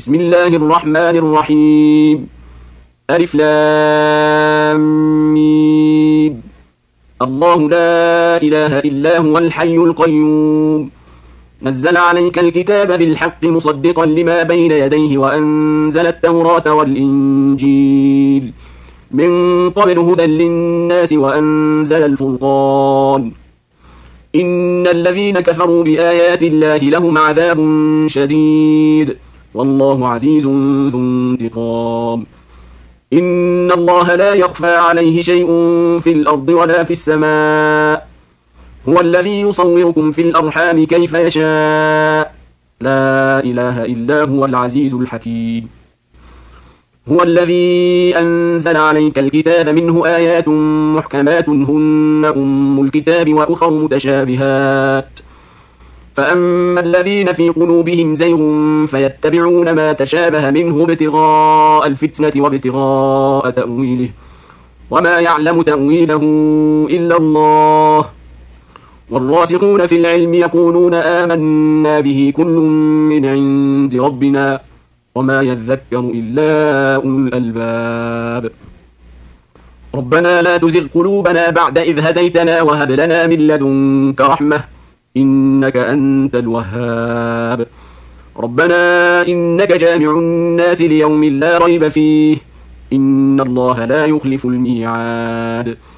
بسم الله الرحمن الرحيم ألف لام ميم. الله لا إله إلا هو الحي القيوم نزل عليك الكتاب بالحق مصدقا لما بين يديه وأنزل التوراة والإنجيل من قبل هدى للناس وأنزل الفرقان إن الذين كفروا بآيات الله لهم عذاب شديد والله عزيز ذو انتقام. إن الله لا يخفى عليه شيء في الأرض ولا في السماء هو الذي يصوركم في الأرحام كيف يشاء لا إله إلا هو العزيز الحكيم. هو الذي أنزل عليك الكتاب منه آيات محكمات هن أم الكتاب وأخر متشابهات فأما الذين في قلوبهم زيغ فيتبعون ما تشابه منه ابتغاء الفتنة وابتغاء تأويله وما يعلم تأويله إلا الله والراسخون في العلم يقولون آمنا به كل من عند ربنا وما يذكر إلا أولو الألباب. ربنا لا تزغ قلوبنا بعد إذ هديتنا وهب لنا من لدنك رحمة إنك أنت الوهاب. ربنا إنك جامع الناس ليوم لا ريب فيه إن الله لا يخلف الميعاد.